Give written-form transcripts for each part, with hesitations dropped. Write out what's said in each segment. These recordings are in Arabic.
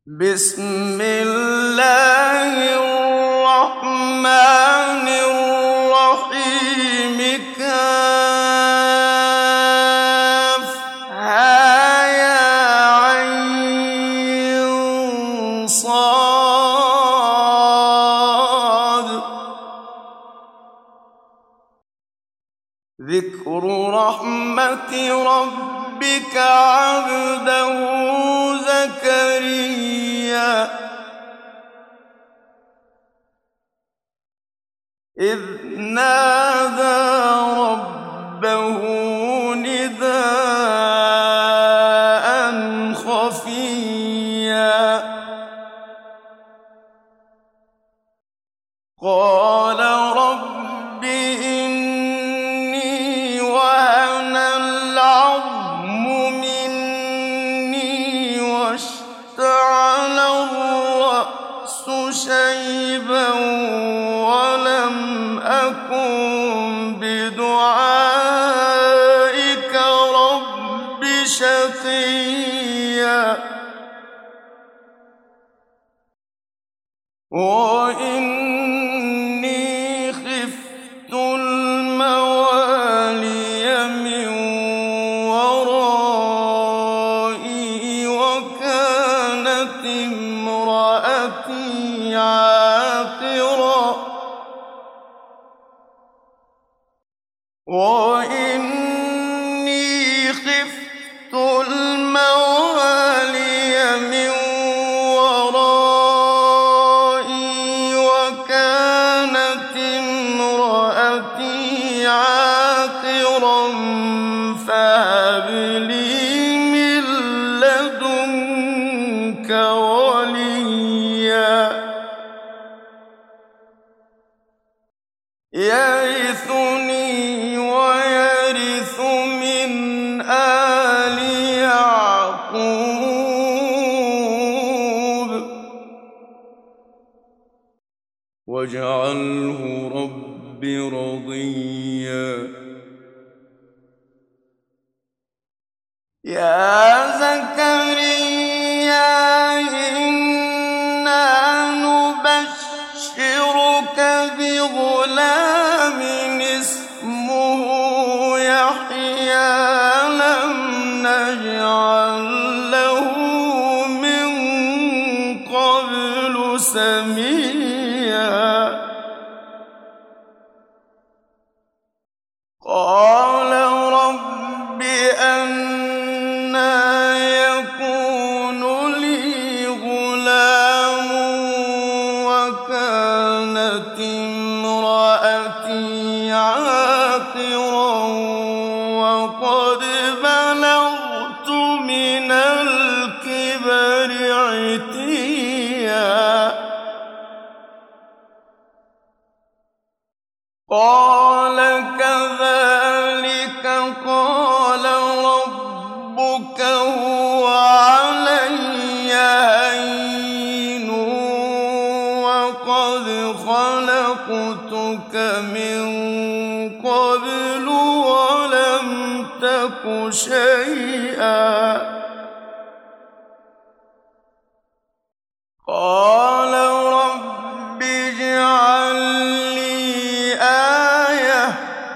بسم الله الرحمن الرحيم كافها ذكر رحمة ربك عبده زكريا إذ نادى ربه نداء خفيا قال رب إني وهن العظم مني واشتعل الرأس شيبا ولم أكن بدعائك رب شقيا وإني خفت الموالي من ورائي وكانت امرأتي عاقرا وإني خفت الموالي من ورائي وكانت امرأتي عاقرا فهب لي من لدنك وليا يرثني ويرث من آل يعقوب واجعله رب رضيا يا زكريا إنا نبشرك بغلام اسمه يحيى لم نجعل له من قبل سميا قال رب أنى يكون لي غلام وكانت امرأتي عاقرا وقد بلغت من الكبر عتيا قال كذلك قال ربك هو علي هين وقد خلقتك من قبل ولم تك شيئا قال رب اجعل لي آية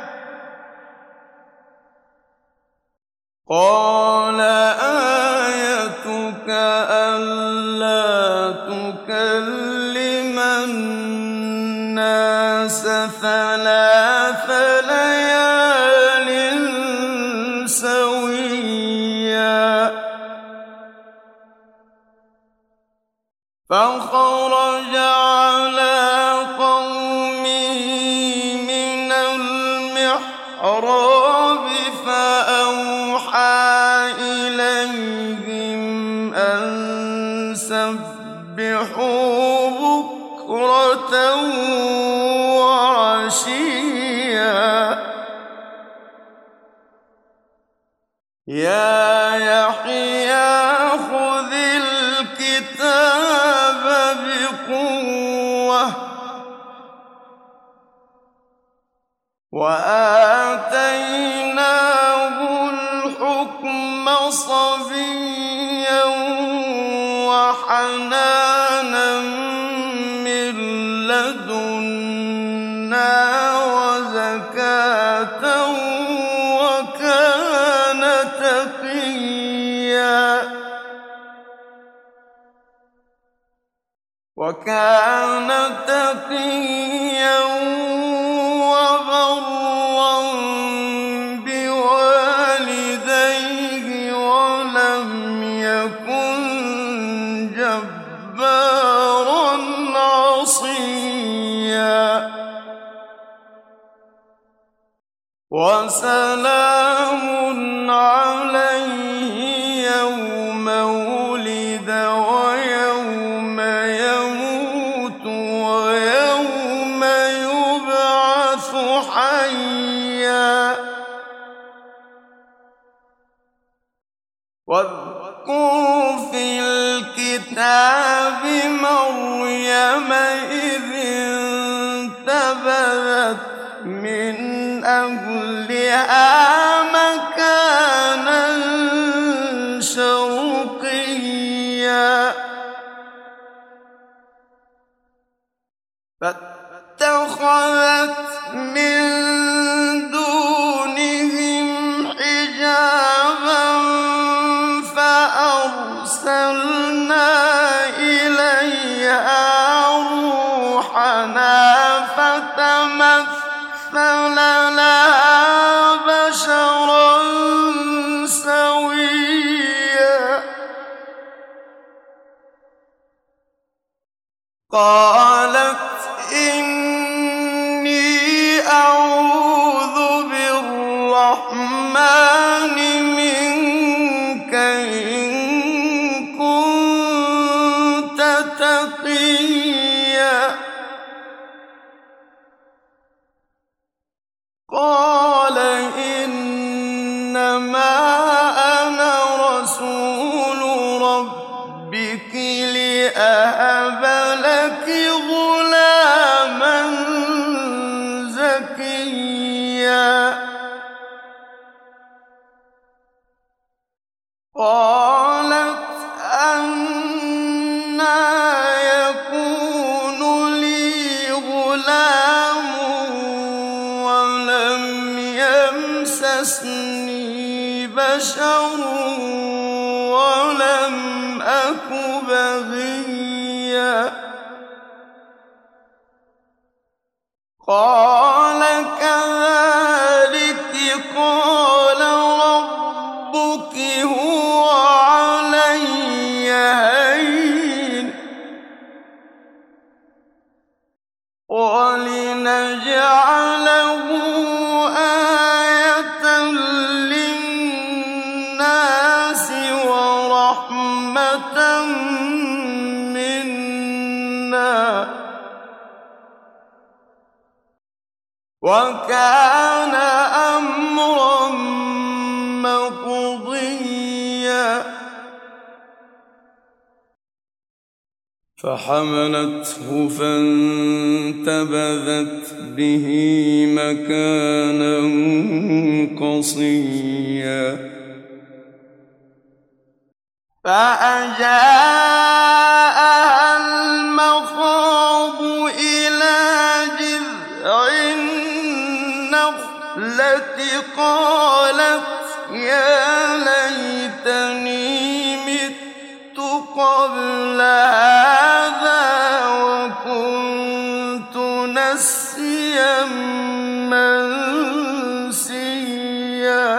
قال آيتك ألا تكلم الناس ثلاث ليال سويا فخرج على قومه من المحراب فأوحى إليهم أن سبحوا بكرة وعشيا يا يحيى خذ الكتاب بقوة وآتيناه الحكم صبيا وحنانا من لدنا وزكاة وكان تقيا وبرا بوالديه ولم يكن جبارا عصيا وسلام عليه يوم ولد ويوم يموت ويوم يبعث حيا واذكر في الكتاب مريم إذ انتبذت من أهلها مكانا شرقيا فاتخذت من دونهم حجابا فأرسلنا إليها روحنا فتمثل لها بشرا سويا قالت إني أعوذ بالرحمن منك إن كنت تقيا قال إنما أنا رسول ربك لأهب لك غلاما زكيا قالت أنى يكون لي غلام ولم يمسسني بشر ولم أك بغيا قال كذلك قال ربك هو علي هين ولنجعله آية للناس ورحمة منا وكان أمرا مقضيا فحملته فانتبذت به مكانا قصيا فأجاءها المخاض إلى جذع النخلة قالت يا ليتني مت قبل هذا وكنت نسيا منسيا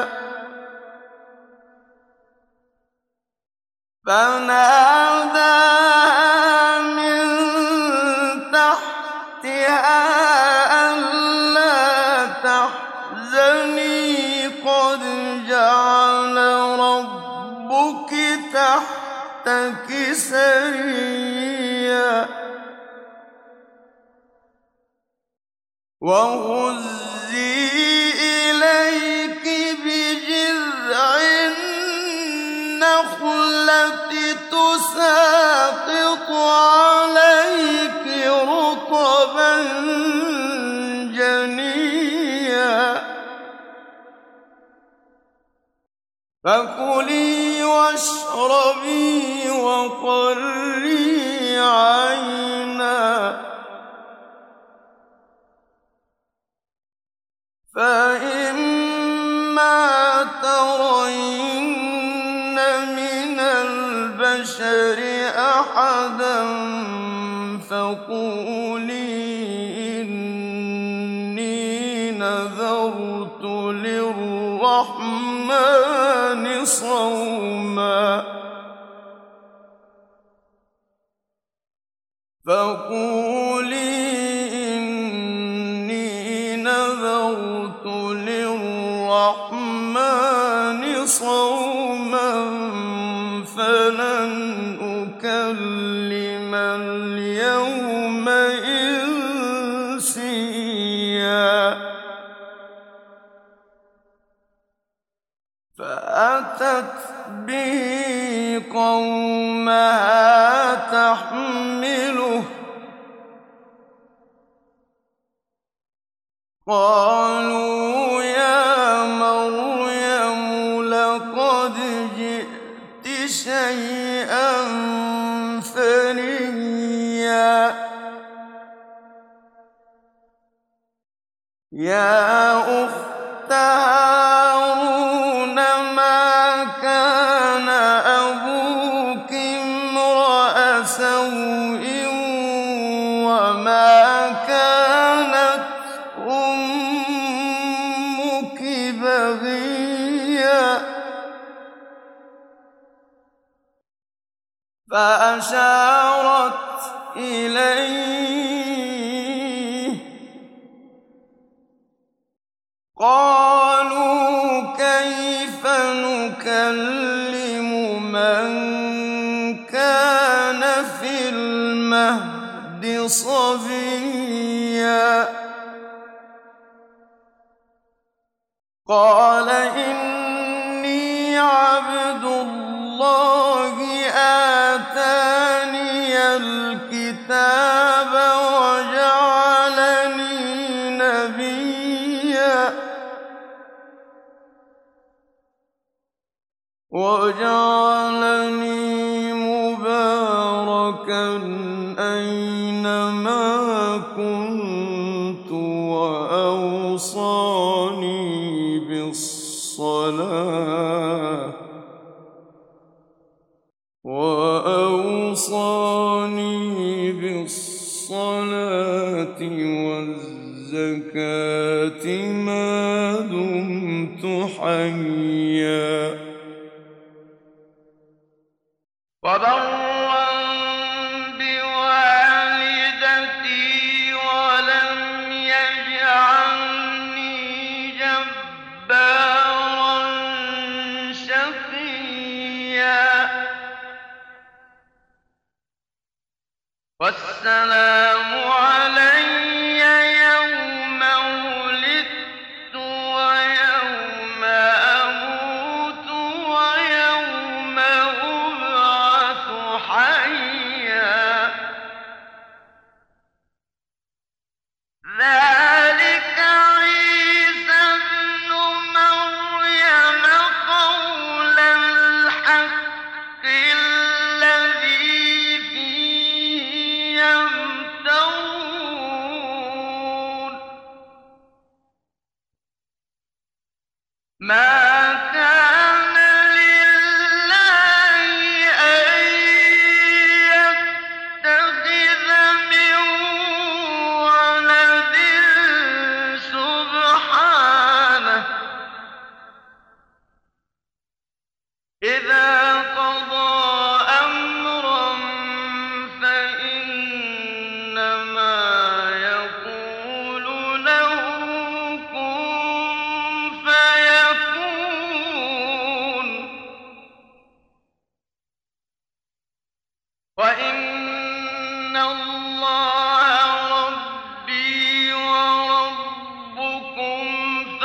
فناداها من تحتها ألا تحزني قد جعل ربك تحتك سريا وهزي إليك بجذع النخلة تساقط عليك رطبا جنيا فكلي واشربي وقري عَيْنًا فَإِمَّا تَرَيِنَّ مِنَ الْبَشَرِ أَحَدًا فَقُولِي إِنِّي نَذَرْتُ لِلرَّحْمَٰنِ صَوْمًا فَلَنْ أُكَلِّمَ الْيَوْمَ إِنسِيًّا فَأَتَتْ بِهِ قَوْمَهَا تَحْمِلُهُ ۖ قَالُوا يَا مَرْيَمُ لَقَدْ جِئْتِ شَيْئًا فَرِيًّا يَا أُخْتَ هَارُونَ مَا كَانَ أَبُوكِ امْرَأَ سَوْءٍ وَمَا كَانَتْ أُمُّكِ بَغِيًّا فَأَشَارَتْ إِلَيْهِ قَالُوا كَيْفَ نُكَلِّمُ مَن كَانَ فِي الْمَهْدِ صَبِيًّا قَالَ إِنِّي عَبْدُ اللَّهِ آتَانِيَ الْكِتَابَ وَجَعَلَنِي نَبِيًّا وَجَعَلَنِي مُبَارَكًا أَيْنَمَا كُنتُ وَأَوْصَانِي بِالصَّلَاةِ وَالزَّكَاةِ مَا دُمْتُ حَيًّا وَبَرًّا بِوَالِدَتِي وَلَمْ يَجْعَلْنِي جَبَّارًا شَقِيًّا وَالسَّلَامُ عَلَيَّ يَوْمَ وُلِدتُّ وَيَوْمَ أَمُوتُ وَيَوْمَ أُبْعَثُ حَيًّا ذَٰلِكَ عِيسَى ابْنُ مَرْيَمَ قَوْلَ الْحَقِّ الَّذِي فِيهِ يَمْتَرُونَ مَا كَانَ لِلَّهِ أَن يَتَّخِذَ مِن وَلَدٍ سُبْحَانَهُ ۖ إِذَا قَضَىٰ أَمْرًا فَإِنَّمَا يَقُولُ لَهُ كُن فَيَكُونُ وَإِنَّ اللَّهَ رَبِّي وَرَبُّكُمْ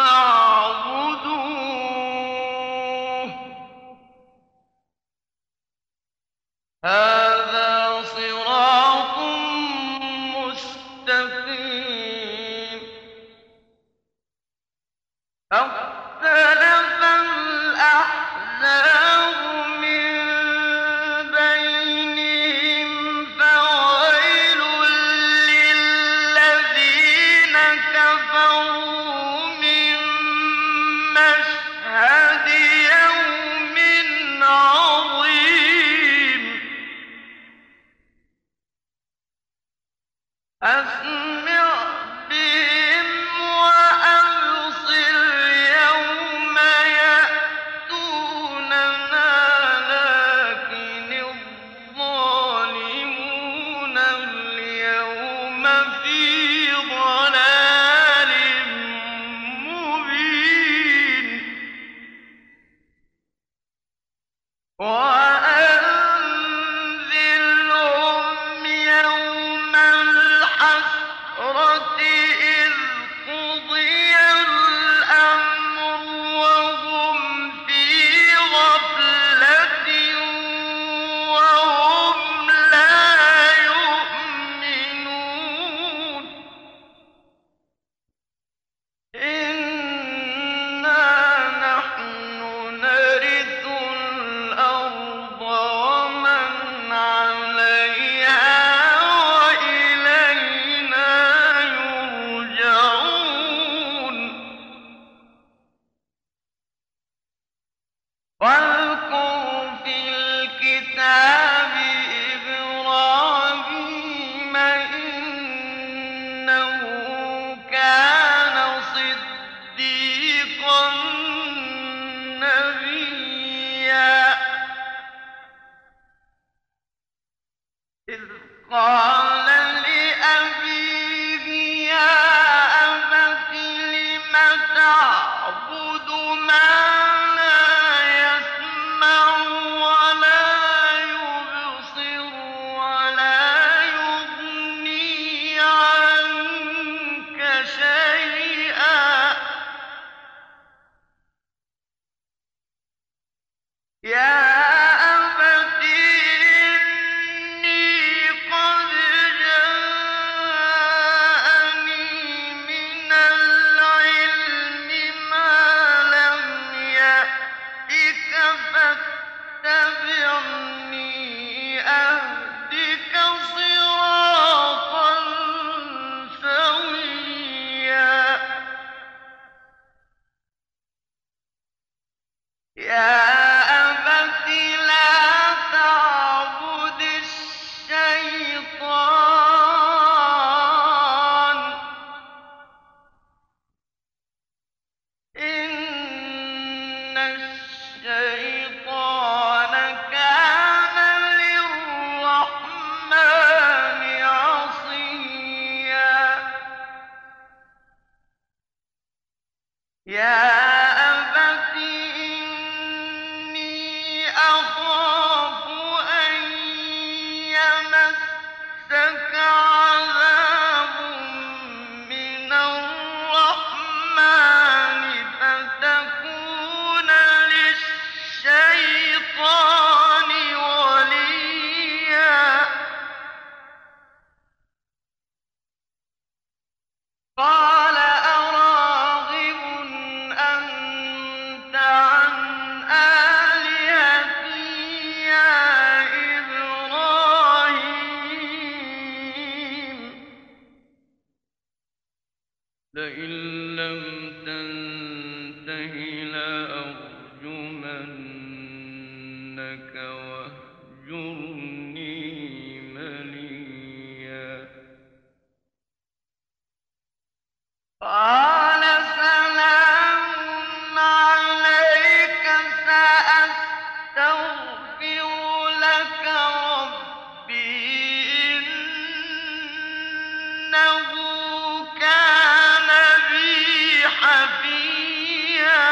فَاعْبُدُوهُ ۚ هَٰذَا صِرَاطٌ مُّسْتَقِيمٌ فَاخْتَلَفَ الْأَحْزَابُ مِن بَيْنِهِمْ فَوَقَعَ أسمع بهم وأبصر يوم يأتوننا لكن الظالمون اليوم في ضلال مبين وأنذرهم يوم الحسرة إذ قضي الأمر وهم في غفلة وهم لا يؤمنون إنا نحن نرث الأرض ومن عليها وإلينا يرجعون واذكر في الكتاب إبراهيم إنه كان صديقا نبيا إذ قال لأبيه يا أبت لم تعبد ما لا يسمع ولا يبصر ولا يغني عنك شيئا يا أبت إني قد جاءني من العلم ما لم يأتك فاتبعني أهدك صراطا سويا يا أبت لا تعبد الشيطان إن الشيطان كان للرحمن عصيا يا أبت إني أخاف أن يمسك عذاب من الرحمن فتكون للشيطان وليا قال أراغب أنت عن آلهتي يا إبراهيم لئن لم تنته لأرجمنك واهجرني مليا قال سلام عليك سأستغفر لك ربي إنه كان بي حفيا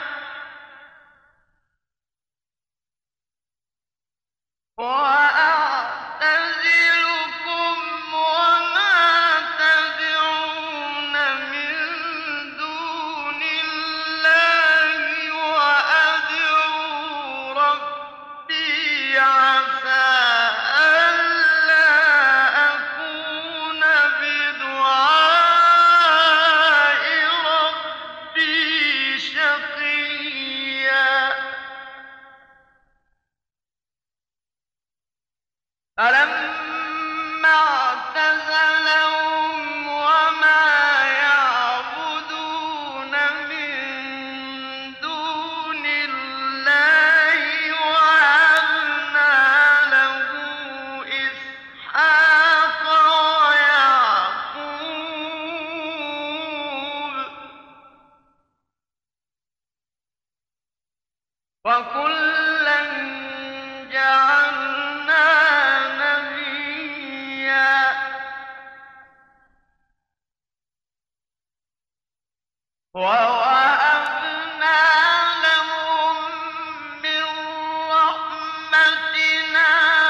وأعتزلكم وما تدعون من دون الله وأدعو ربي عسى ألا أكون بدعاء ربي شقيا فلما اعتزلهم وما يعبدون من دون الله وهبنا له إسحاق ويعقوب وَوَهَبْنَا لَهُم مِّن رَّحْمَتِنَا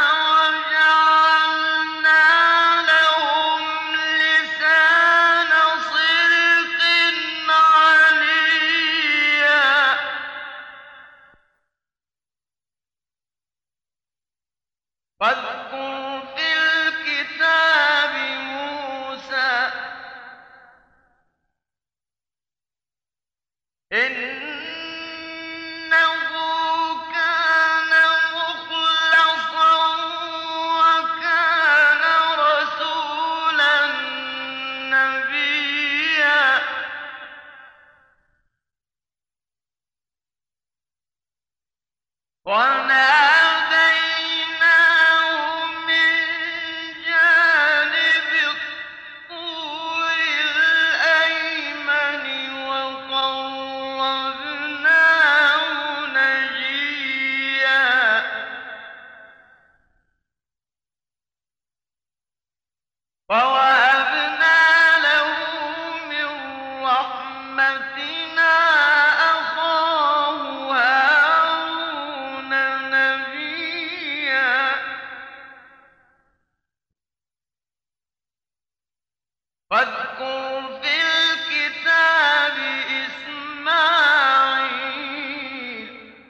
وَجَعَلْنَا لَهُمْ لِسَانَ صِدْقٍ عَلِيًّا واذكر في الكتاب موسى إنه كان مخلصا وكان رسولا نبيا وناديناه من جانب الطور الأيمن وقربناه نجيا ووهبنا له من رحمتنا أخاه هارون نبيا واذكر في الكتاب إسماعيل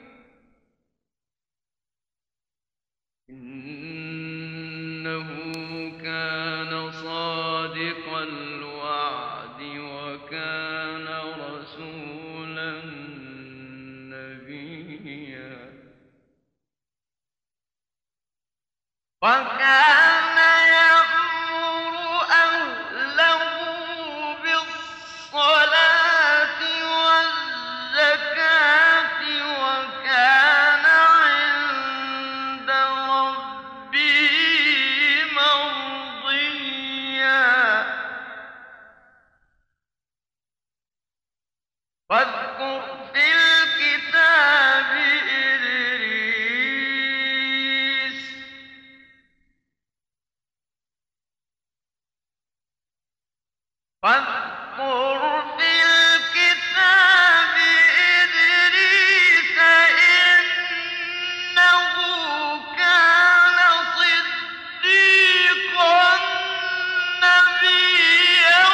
إنه كان صادق الوعد وكان رسولا نبيا وكان يأمر أهله بالصلاة والزكاة وكان عند ربه مرضيا واذكر في الكتاب إدريس واذكر في الكتاب إدريس إنه كان صديقا نبيا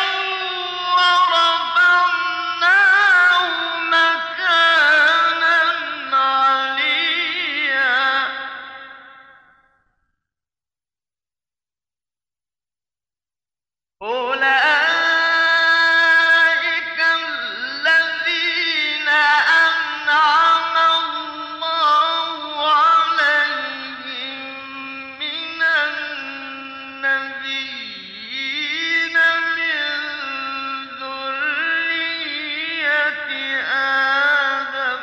ورفعناه مكانا عليا أولئك الذين أنعم الله عليهم من النبيين من ذرية آدم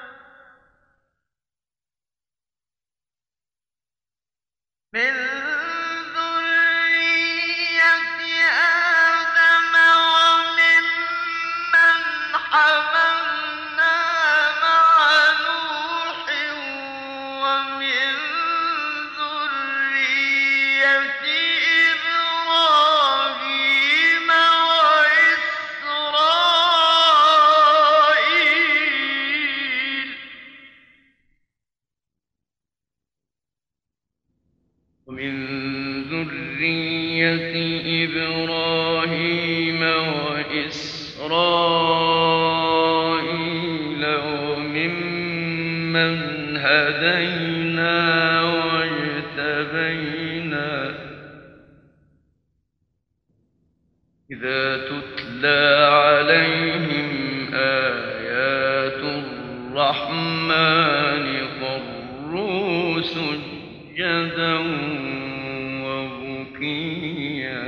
من ذرية آدم وممن حملنا مع نوح ومن ذرية إبراهيم وإسرائيل ومن ذرية إبراهيم وإسرائيل وممن هدينا واجتبينا إذا تتلى عليهم آيات الرحمن خروا سجدا وبكيا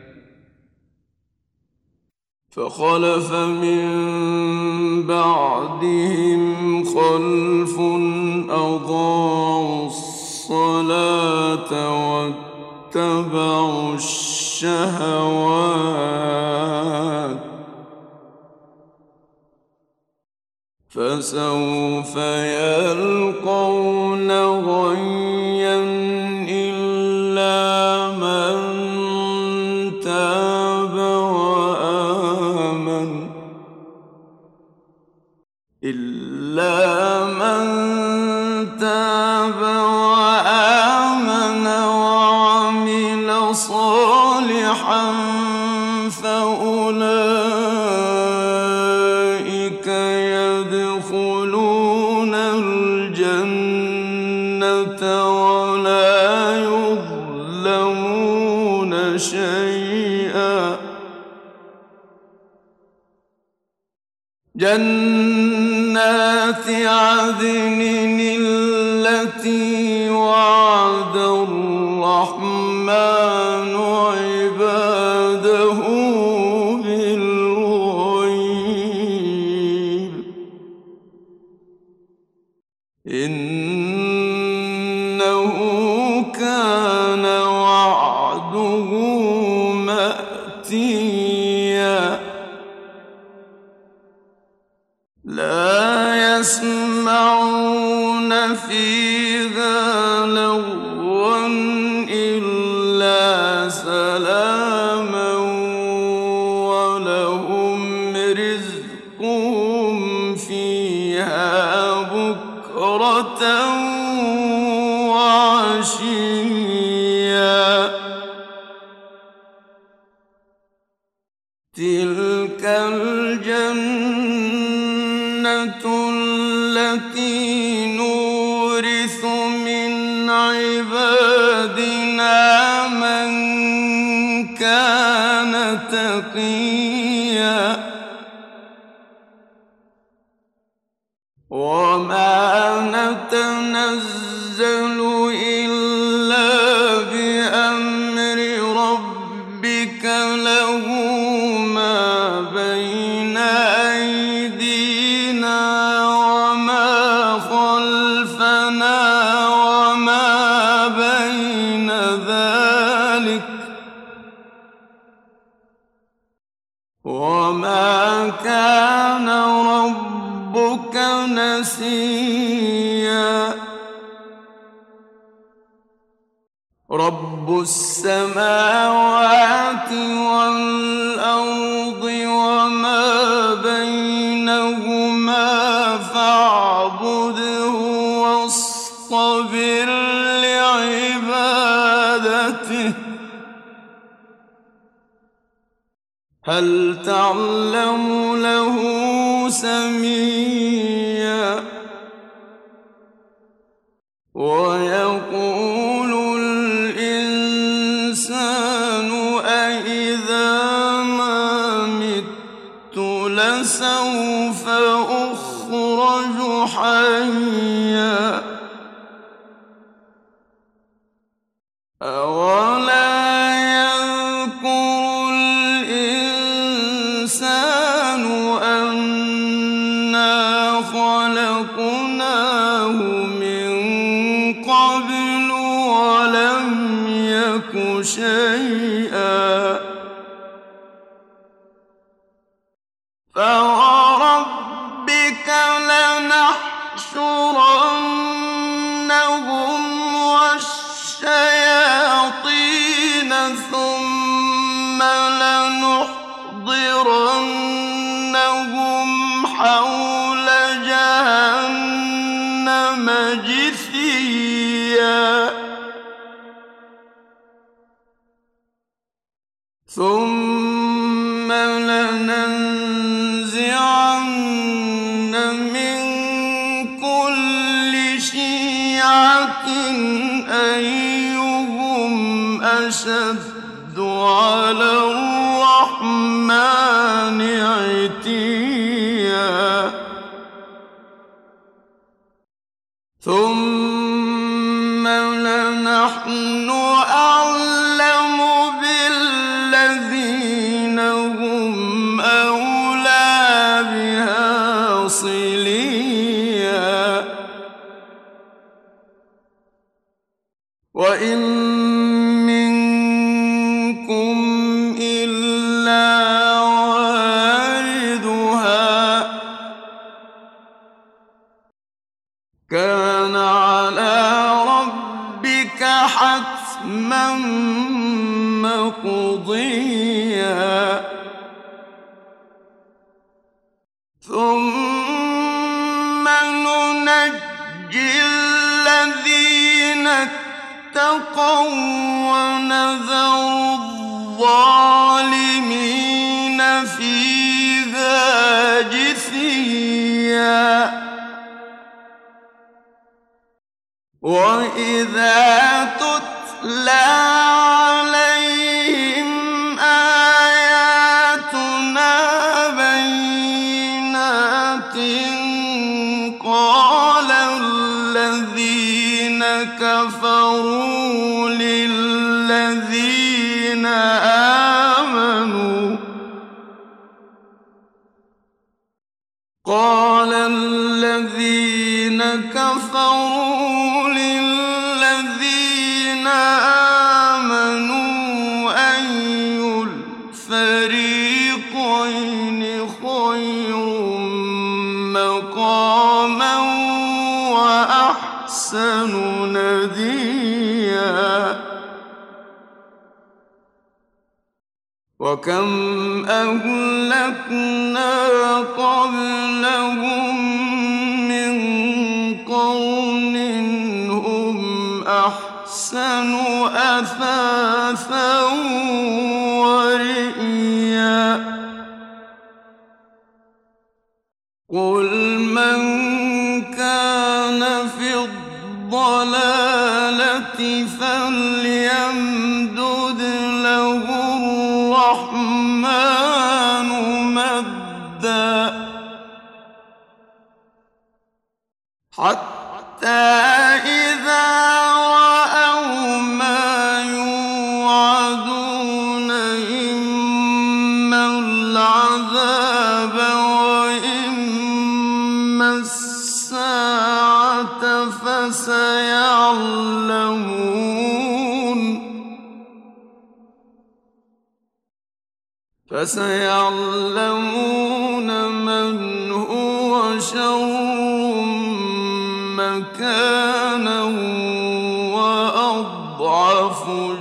فخلف من بعدهم خلف أضاعوا الصلاة واتبعوا الشهوات فسوف يلقون غيا إلا من تاب وآمن إلا من تاب وآمن وعمل صالحا فأولئك يدخلون الجنة ولا يظلمون شيئا. جنات عدن التي وعد الرحمن عباده بالغيب إنه كان وعده مأتيا. لا يسمعون فيها لغوا إلا سلاما ولهم رزقهم فيها بكرة وعشيا. تلك الجنة التي نورث من عبادنا من كان تقيا. وما نتنزل إلا بأمر ربك له ما بين أيدينا وما خلفنا وما بين ذلك وما كان ربك نسيا. رب السماوات والأرض وما بينهما فاعبده واصطبر لعبادته هل تعلم له سميا. ويقول الإنسان أإذا ما مت لسوف أخرج حيا. أولا يذكر الإنسان أنا خلقناه من قبل ولم يك شيئا. فوربك لنحشرنهم والشياطين ثم لنحضرنهم حول جهنم جثيا. ثم لننزعن من كل شيعة أيهم أشد على الرحمن عتيا. ثم لنحن أعلم بالذين هم أولى بها صليا. وإن منكم إلا واردها كان على ربك حتما مقضيا. ثم ونذر الظالمين فيها جثيا وإذا تتلى عليهم آياتنا بينات قال الذين كفروا للذين آمنوا أي الفريقين خير مقاما وأحسن نديا وكم أهلكنا قبلهم من قرن هم أحسن أثاثا ورئيا قل من كان في الضلالة فليمدد له الرحمن مدا حتى إذا رأوا ما يوعدون إما العذاب وإما الساعة فسيعلمون من هو شر مكانا وأضعف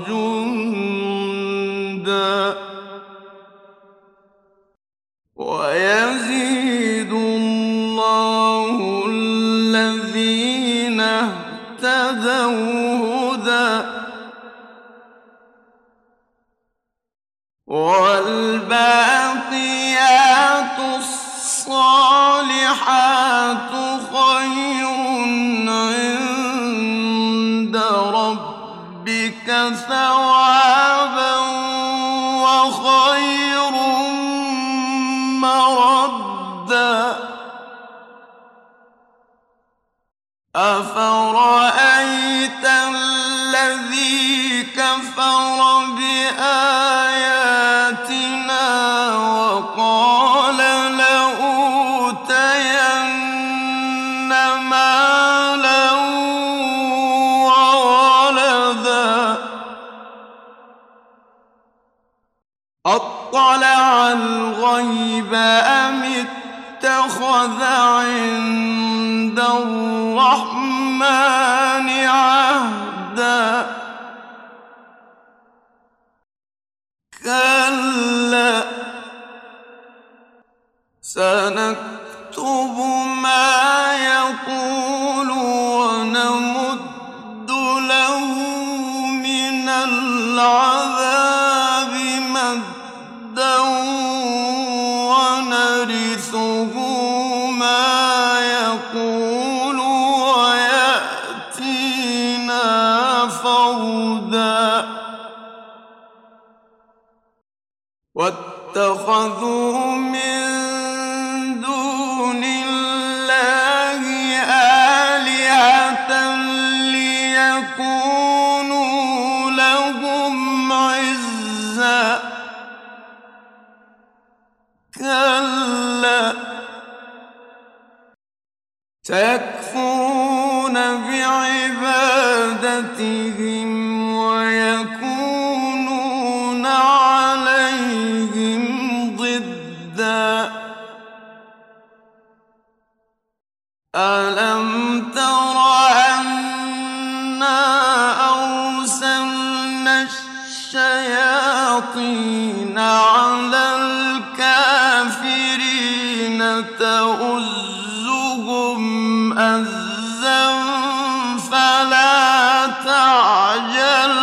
جندا ويزيد الله الذين اهتدوا هدى والباقيات الصالحات خير عند ربك ثوابا وخير مردا أفرأيت الذي كفر بآياتنا وقال لأوتين مالا وولدا أطلع الغيب أم اتخذ عند الرحمن عهدا كلا سنكتب ما يقول ونمد له من العذاب مدا ونرثه ما يقول ويأتينا فردا واتخذوا من دون الله آلهة ليكونوا لهم عزا كلا سيكفرون بعبادتهم ويكونون عليهم ضدا ألم تر أنا أرسلنا الشياطين على الكافرين تؤزهم أزا فلا تعجل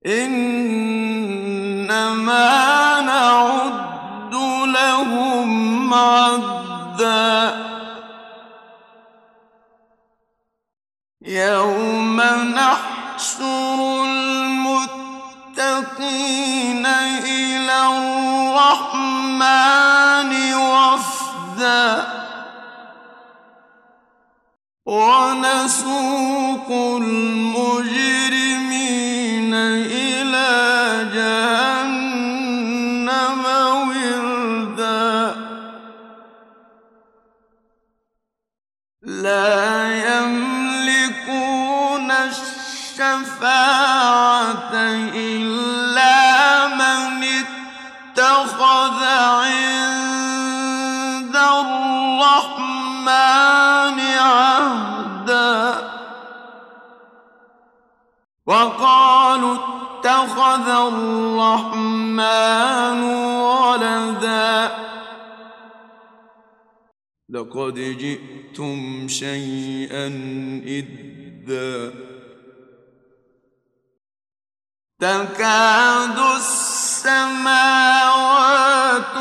إنما نعد لهم عدا يوم نحشر المتقين إلى الرحمن وفدا ونسوق المجرمين إلى جهنم وردا لا يملكون الشفاعة إلا من اتخذ عند الرحمن عهدا وقالوا اتخذ الرحمن ولدا لقد جئتم شيئا إدا تكاد السماوات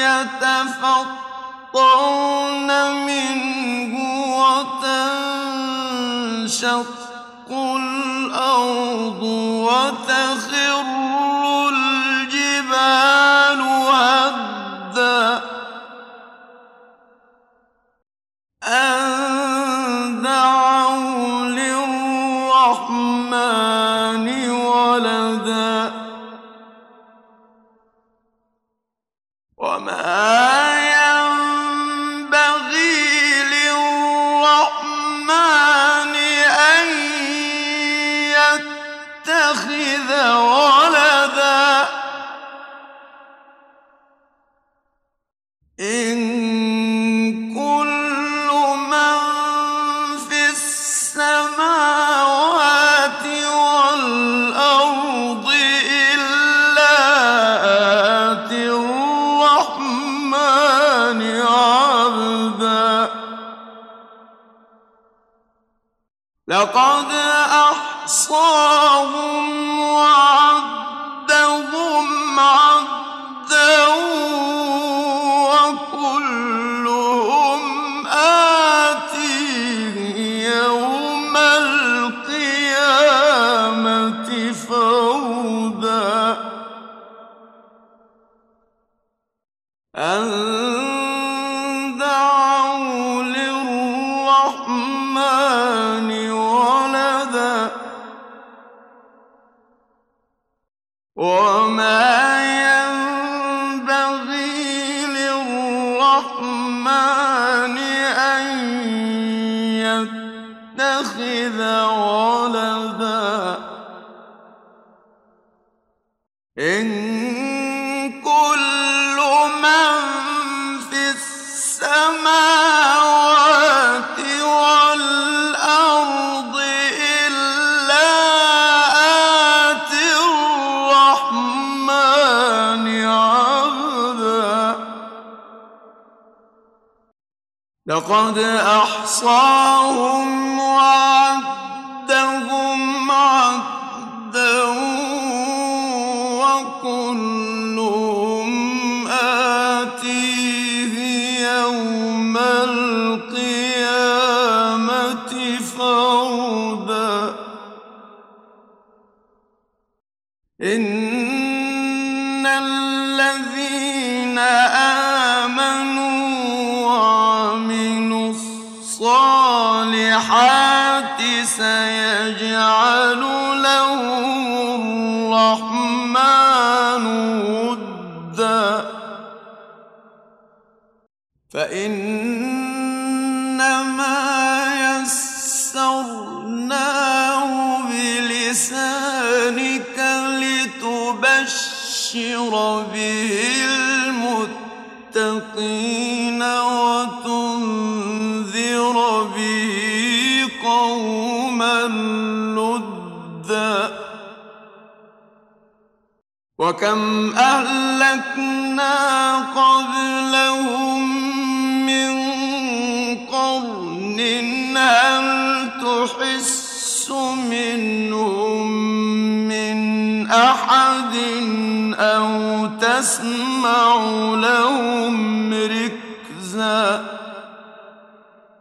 يتفطرن منه وتنشق الأرض وتخر الجبال هدا أن دعوا للرحمن ولدا وما ينبغي للرحمن أن يتخذ ولدا إن كل من في السماوات والأرض إلا آتي الرحمن عبدا لقد أحصاهم وعدهم عدا وكلهم آتيه يوم القيامة فردا أن دعوا للرحمن ولدا وما ينبغي للرحمن أن يتخذ ولدا إن كل من في السماوات والأرض إلا آتي الرحمن عبدا لقد أحصاهم وعدهم عدا وكلهم آتيه يوم القيامة فردا إن الذين آمنوا وعملوا الصالحات سيجعل لهم الرحمن ودا فإنما يسرناه بلسانك لتبشر به المتقين وتنذر به قوما لدا وكم أهلكنا قبلهم من قرن هل تحس منهم من أحد أو تسمع لهم ركزا